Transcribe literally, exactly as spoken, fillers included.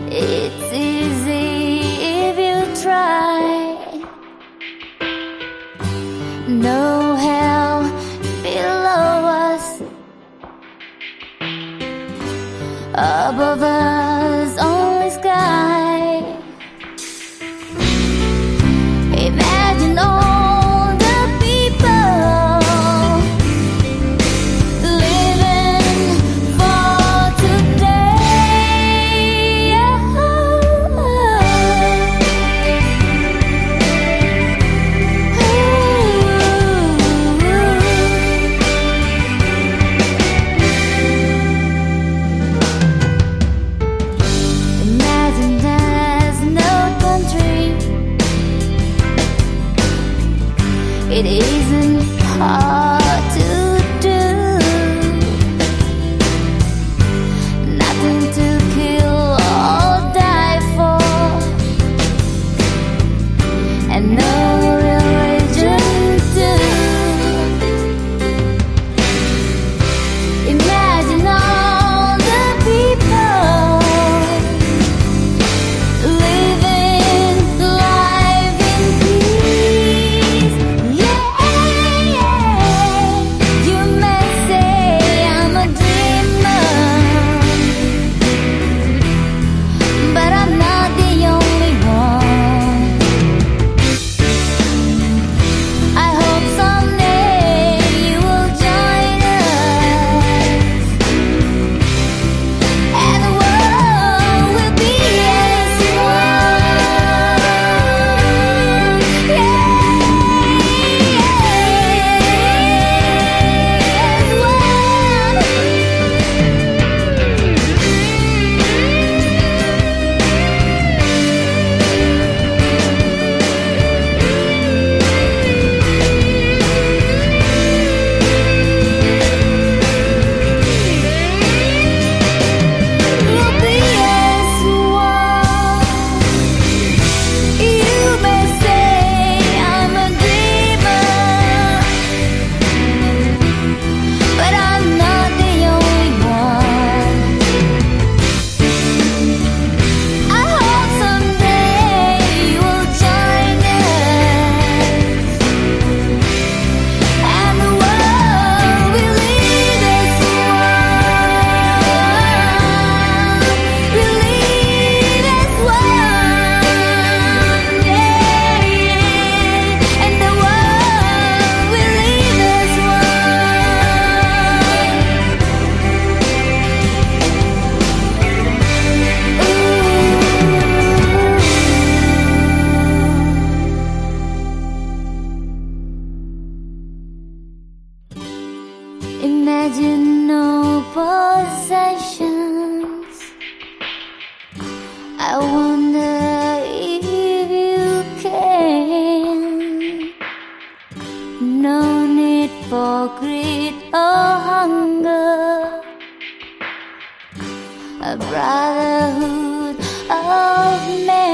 It's easy if you try. No hell below us, above us only sky. Imagine all the people living for today. Imagine there's no country. It isn't hard to do. Nothing to kill or die for, and no religion too. Imagine all the people living life in peace. Yeah, yeah. You may say I'm a dreamer, but I'm not the only one. I hope someday you will join us, and the world will be as one. Yeah, as one. We'll be as one. You may say I'm a dreamer, but I'm not the only one. I hope someday you will join us, and the world will live as one. We'll live as one, yeah, yeah. And the world will live as one. Imagine no possessions. I wonder if you can. No need for greed or hunger. A brotherhood of men.